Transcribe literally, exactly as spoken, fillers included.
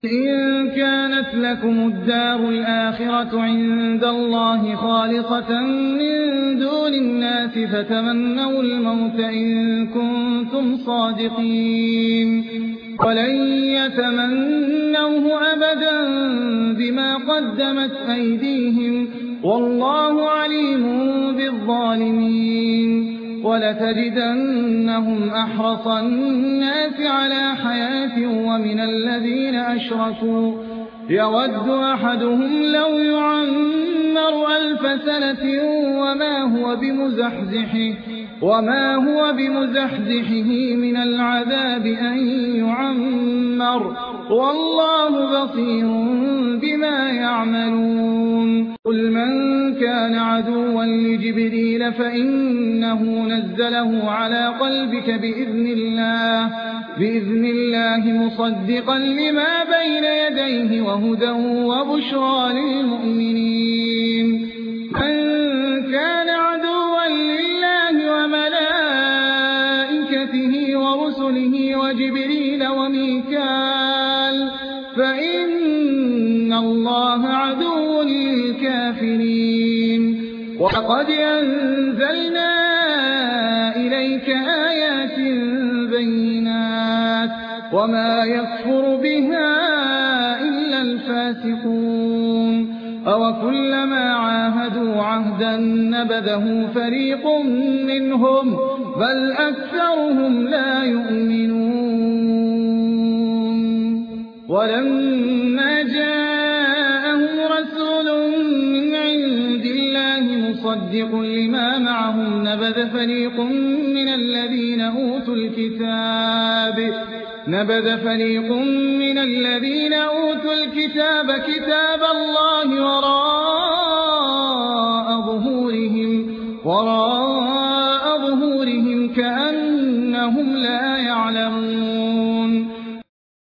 إن كانت لكم الدار الآخرة عند الله خالصة من دون الناس فتمنوا الموت إن كنتم صادقين ولن يتمنوه أبدا بما قدمت أيديهم والله عليم بالظالمين ولتجدنهم أحرص الناس على حياة ومن الذين أشركوا يود أحدهم لو يعمر ألف سنة وما هو بمزحزحه وما هو بمزحزحه من العذاب أن يعمر والله بصير بما يعملون قل من كان عدوا لجبريل فإنه نزله على قلبك بإذن الله بإذن الله مصدقا لما بين يديه وهدى وبشرى للمؤمنين من كان عدوا لله وملائكته ورسله وجبريل وميكال فإن الله عدو للكافرين وقد أنزلنا إليك آيات بينات وما يكفر بها إلا الفاسقون أوكلما عاهدوا عهدا نبذه فريق منهم بل أكثرهم لا يؤمنون ولما جاءهم رسول من عند الله مصدق لما معهم نبذ فريق من الذين أوتوا الكتاب نبذ فريق من الذين أوتوا الكتاب كتاب الله وراء ظهورهم وراء ظهورهم كأنهم لا يعلمون